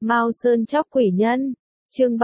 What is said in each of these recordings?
Mao Sơn chóc quỷ nhân, chương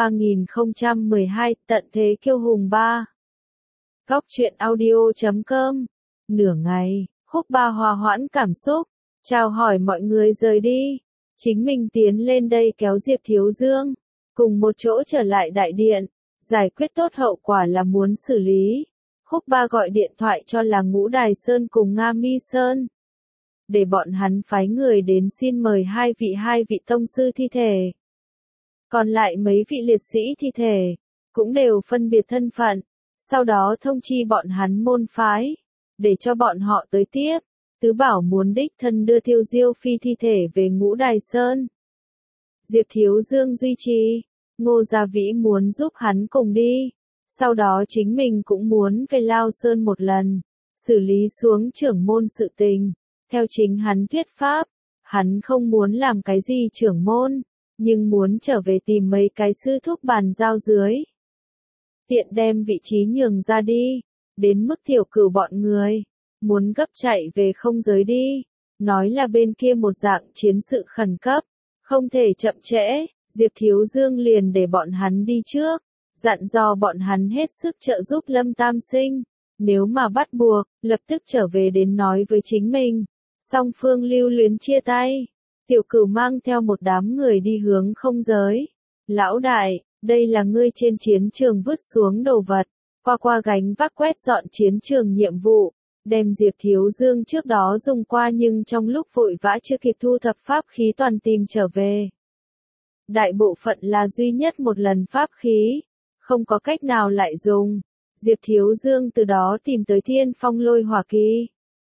3012, tận thế kiêu hùng 3. Góc truyện audio.com. Nửa ngày, Khúc Ba hòa hoãn cảm xúc, chào hỏi mọi người rời đi, chính mình tiến lên đây kéo Diệp Thiếu Dương, cùng một chỗ trở lại đại điện, giải quyết tốt hậu quả là muốn xử lý. Khúc Ba gọi điện thoại cho là Ngũ Đài Sơn cùng Nga Mi Sơn, để bọn hắn phái người đến xin mời hai vị tông sư thi thể. Còn lại mấy vị liệt sĩ thi thể, cũng đều phân biệt thân phận, sau đó thông chi bọn hắn môn phái, để cho bọn họ tới tiếp. Tứ Bảo muốn đích thân đưa Tiêu Diêu Phi thi thể về Ngũ Đài Sơn. Diệp Thiếu Dương duy trì, Ngô Gia Vĩ muốn giúp hắn cùng đi, sau đó chính mình cũng muốn về Lao Sơn một lần, xử lý xuống trưởng môn sự tình. Theo chính hắn thuyết pháp, hắn không muốn làm cái gì trưởng môn, nhưng muốn trở về tìm mấy cái sư thúc bàn giao dưới. Tiện đem vị trí nhường ra đi, đến mức Tiểu Cửu bọn người muốn gấp chạy về không giới đi, nói là bên kia một dạng chiến sự khẩn cấp, không thể chậm trễ. Diệp Thiếu Dương liền để bọn hắn đi trước, dặn dò bọn hắn hết sức trợ giúp Lâm Tam Sinh, nếu mà bắt buộc, lập tức trở về đến nói với chính mình. Song phương lưu luyến chia tay, Tiểu Cửu mang theo một đám người đi hướng không giới. Lão đại, đây là ngươi trên chiến trường vứt xuống đồ vật, qua gánh vác quét dọn chiến trường nhiệm vụ, đem Diệp Thiếu Dương trước đó dùng qua nhưng trong lúc vội vã chưa kịp thu thập pháp khí toàn tìm trở về. Đại bộ phận là duy nhất một lần pháp khí, không có cách nào lại dùng. Diệp Thiếu Dương từ đó tìm tới Thiên Phong Lôi Hỏa Kỳ.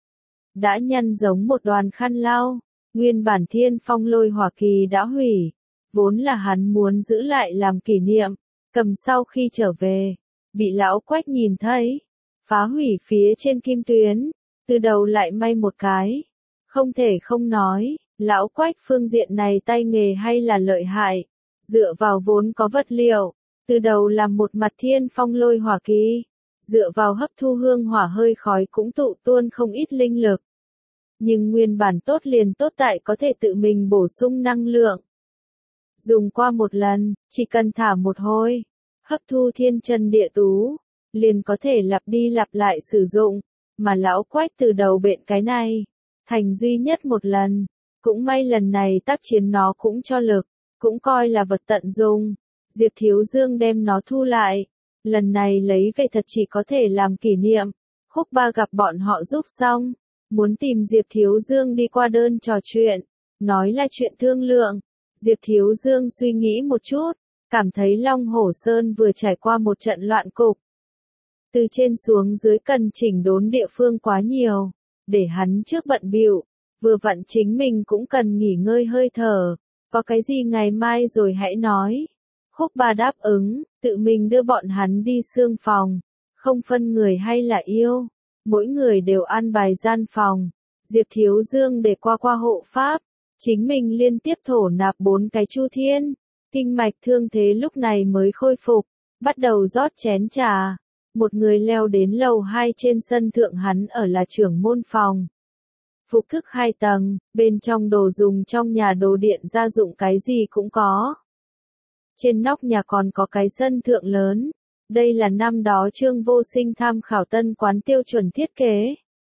Đã nhăn giống một đoàn khăn lau, nguyên bản Thiên Phong Lôi Hỏa Kỳ đã hủy, vốn là hắn muốn giữ lại làm kỷ niệm, cầm sau khi trở về, bị lão Quách nhìn thấy, phá hủy phía trên kim tuyến, từ đầu lại may một cái. Không thể không nói, lão Quách phương diện này tay nghề hay là lợi hại, dựa vào vốn có vật liệu, từ đầu làm một mặt Thiên Phong Lôi Hỏa Kỳ, dựa vào hấp thu hương hỏa hơi khói cũng tụ tuôn không ít linh lực. Nhưng nguyên bản tốt liền tốt tại có thể tự mình bổ sung năng lượng. Dùng qua một lần, chỉ cần thả một hồi, hấp thu thiên chân địa tú, liền có thể lặp đi lặp lại sử dụng, mà lão Quách từ đầu bện cái này, thành duy nhất một lần, cũng may lần này tác chiến nó cũng cho lực, cũng coi là vật tận dụng. Diệp Thiếu Dương đem nó thu lại, lần này lấy về thật chỉ có thể làm kỷ niệm. Khúc Ba gặp bọn họ giúp xong, muốn tìm Diệp Thiếu Dương đi qua đơn trò chuyện, nói là chuyện thương lượng. Diệp Thiếu Dương suy nghĩ một chút, cảm thấy Long Hổ Sơn vừa trải qua một trận loạn cục. Từ trên xuống dưới cần chỉnh đốn địa phương quá nhiều, để hắn trước bận bịu, vừa vặn chính mình cũng cần nghỉ ngơi hơi thở, có cái gì ngày mai rồi hãy nói. Khúc Ba đáp ứng, tự mình đưa bọn hắn đi xương phòng, không phân người hay là yêu, mỗi người đều an bài gian phòng. Diệp Thiếu Dương để qua hộ pháp, chính mình liên tiếp thổ nạp 4 cái chu thiên, kinh mạch thương thế lúc này mới khôi phục, bắt đầu rót chén trà. Một người leo đến lầu 2 trên sân thượng, hắn ở là trưởng môn phòng. Phục thức 2 tầng, bên trong đồ dùng trong nhà đồ điện gia dụng cái gì cũng có. Trên nóc nhà còn có cái sân thượng lớn, đây là năm đó Trương Vô Sinh tham khảo tân quán tiêu chuẩn thiết kế.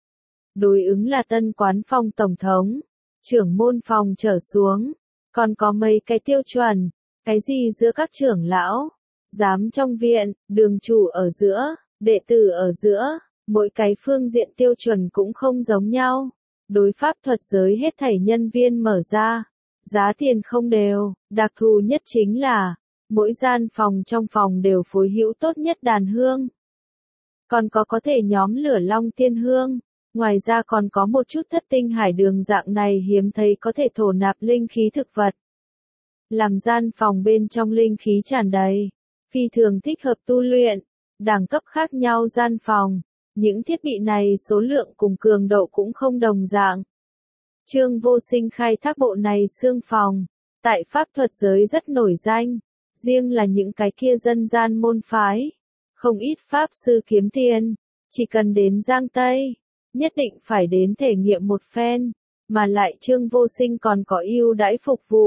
Đối ứng là tân quán phòng tổng thống, trưởng môn phòng trở xuống, còn có mấy cái tiêu chuẩn, cái gì giữa các trưởng lão, giám trong viện, đường chủ ở giữa, đệ tử ở giữa, mỗi cái phương diện tiêu chuẩn cũng không giống nhau. Đối pháp thuật giới hết thảy nhân viên mở ra, giá tiền không đều, đặc thù nhất chính là, mỗi gian phòng trong phòng đều phối hữu tốt nhất đàn hương. Còn có thể nhóm lửa long tiên hương, ngoài ra còn có một chút thất tinh hải đường dạng này hiếm thấy có thể thổ nạp linh khí thực vật. Làm gian phòng bên trong linh khí tràn đầy, phi thường thích hợp tu luyện, đẳng cấp khác nhau gian phòng, những thiết bị này số lượng cùng cường độ cũng không đồng dạng. Trương Vô Sinh khai thác bộ này xương phòng, tại pháp thuật giới rất nổi danh, riêng là những cái kia dân gian môn phái, không ít pháp sư kiếm tiền, chỉ cần đến Giang Tây, nhất định phải đến thể nghiệm một phen, mà lại Trương Vô Sinh còn có ưu đãi phục vụ,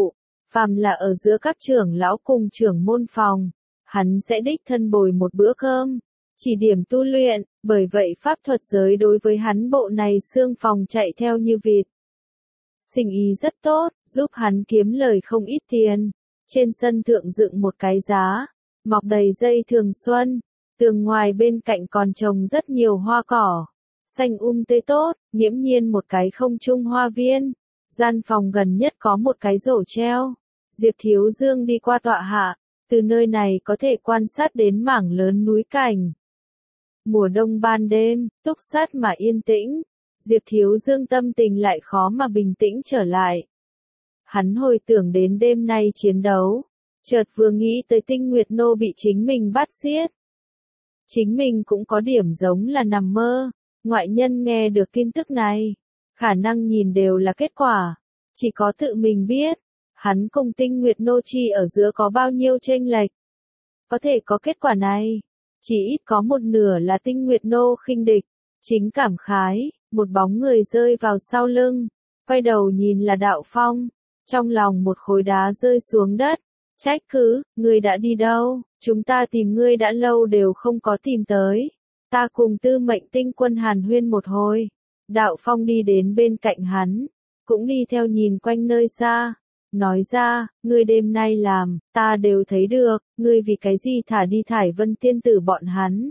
phàm là ở giữa các trưởng lão cùng trưởng môn phòng, hắn sẽ đích thân bồi một bữa cơm, chỉ điểm tu luyện, bởi vậy pháp thuật giới đối với hắn bộ này xương phòng chạy theo như vịt. Sinh ý rất tốt, giúp hắn kiếm lời không ít tiền. Trên sân thượng dựng một cái giá, mọc đầy dây thường xuân, tường ngoài bên cạnh còn trồng rất nhiều hoa cỏ, xanh tươi tốt, nghiễm nhiên một cái không trung hoa viên. Gian phòng gần nhất có một cái rổ treo. Diệp Thiếu Dương đi qua tọa hạ, từ nơi này có thể quan sát đến mảng lớn núi cảnh. Mùa đông ban đêm, túc sát mà yên tĩnh, Diệp Thiếu Dương tâm tình lại khó mà bình tĩnh trở lại. Hắn hồi tưởng đến đêm nay chiến đấu, chợt vừa nghĩ tới Tinh Nguyệt Nô bị chính mình bắt giết. Chính mình cũng có điểm giống là nằm mơ, ngoại nhân nghe được tin tức này, khả năng nhìn đều là kết quả, chỉ có tự mình biết, hắn cùng Tinh Nguyệt Nô chi ở giữa có bao nhiêu chênh lệch. Có thể có kết quả này, chỉ ít có một nửa là Tinh Nguyệt Nô khinh địch, chính cảm khái, một bóng người rơi vào sau lưng, quay đầu nhìn là Đạo Phong, trong lòng một khối đá rơi xuống đất, trách cứ, ngươi đã đi đâu, chúng ta tìm ngươi đã lâu đều không có tìm tới, ta cùng Tư Mệnh Tinh Quân hàn huyên một hồi. Đạo Phong đi đến bên cạnh hắn, cũng đi theo nhìn quanh nơi xa, nói ra, ngươi đêm nay làm, ta đều thấy được, ngươi vì cái gì thả đi Thải Vân tiên tử bọn hắn.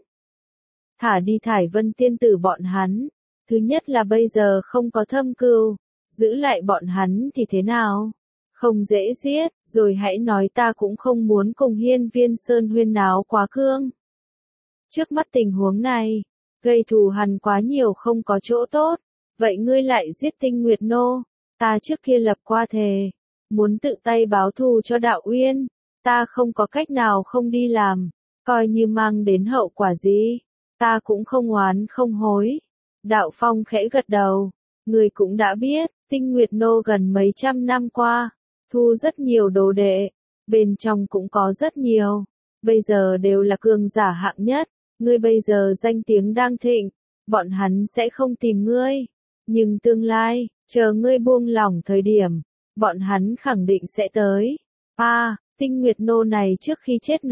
Thả đi Thải Vân tiên tử bọn hắn, thứ nhất là bây giờ không có thâm cừu, giữ lại bọn hắn thì thế nào? Không dễ giết, rồi hãy nói ta cũng không muốn cùng Hiên Viên Sơn huyên náo quá cương. Trước mắt tình huống này, gây thù hằn quá nhiều không có chỗ tốt, vậy ngươi lại giết Tinh Nguyệt Nô, ta trước kia lập qua thề, muốn tự tay báo thù cho Đạo Uyên, ta không có cách nào không đi làm, coi như mang đến hậu quả gì, ta cũng không oán không hối. Đạo Phong khẽ gật đầu, người cũng đã biết, Tinh Nguyệt Nô gần mấy trăm năm qua, thu rất nhiều đồ đệ, bên trong cũng có rất nhiều, bây giờ đều là cường giả hạng nhất, ngươi bây giờ danh tiếng đang thịnh, bọn hắn sẽ không tìm ngươi, nhưng tương lai, chờ ngươi buông lỏng thời điểm, bọn hắn khẳng định sẽ tới. Tinh Nguyệt Nô này trước khi chết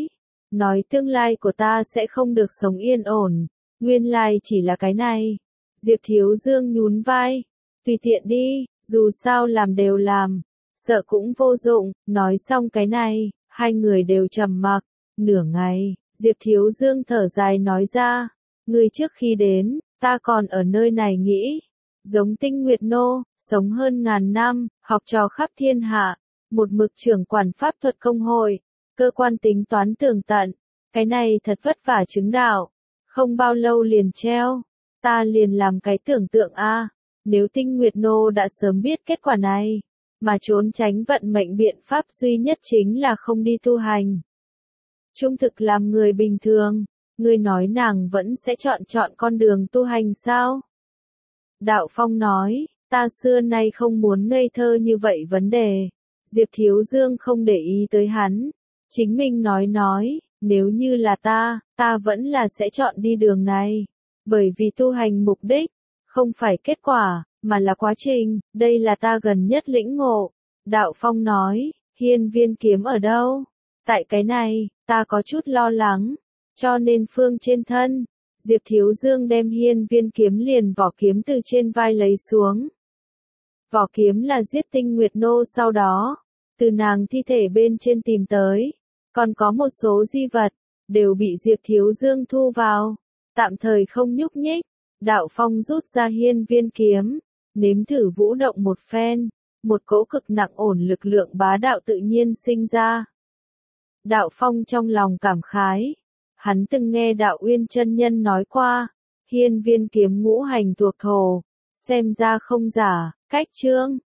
nói tương lai của ta sẽ không được sống yên ổn, nguyên lai chỉ là cái này. Diệp Thiếu Dương nhún vai, tùy tiện đi, dù sao làm đều làm, sợ cũng vô dụng. Nói xong cái này, hai người đều trầm mặc, nửa ngày, Diệp Thiếu Dương thở dài nói ra, ngươi trước khi đến, ta còn ở nơi này nghĩ, giống Tinh Nguyệt Nô, sống hơn ngàn năm, học trò khắp thiên hạ, một mực trưởng quản pháp thuật công hội, cơ quan tính toán tường tận, cái này thật vất vả chứng đạo, không bao lâu liền treo, ta liền làm cái tưởng tượng nếu Tinh Nguyệt Nô đã sớm biết kết quả này, mà trốn tránh vận mệnh biện pháp duy nhất chính là không đi tu hành. Trung thực làm người bình thường, ngươi nói nàng vẫn sẽ chọn con đường tu hành sao? Đạo Phong nói, ta xưa nay không muốn ngây thơ như vậy vấn đề. Diệp Thiếu Dương không để ý tới hắn, chính mình nói, nếu như là ta vẫn là sẽ chọn đi đường này, bởi vì tu hành mục đích, không phải kết quả, mà là quá trình, đây là ta gần nhất lĩnh ngộ. Đạo Phong nói, Hiên Viên kiếm ở đâu? Tại cái này, ta có chút lo lắng, cho nên phương trên thân. Diệp Thiếu Dương đem Hiên Viên kiếm liền vỏ kiếm từ trên vai lấy xuống. Vỏ kiếm là giết Tinh Nguyệt Nô sau đó, từ nàng thi thể bên trên tìm tới, còn có một số di vật, đều bị Diệp Thiếu Dương thu vào, tạm thời không nhúc nhích. Đạo Phong rút ra Hiên Viên kiếm, nếm thử vũ động một phen, một cỗ cực nặng ổn lực lượng bá đạo tự nhiên sinh ra. Đạo Phong trong lòng cảm khái, hắn từng nghe Đạo Uyên chân nhân nói qua, Hiên Viên kiếm ngũ hành thuộc thổ, xem ra không giả, cách chương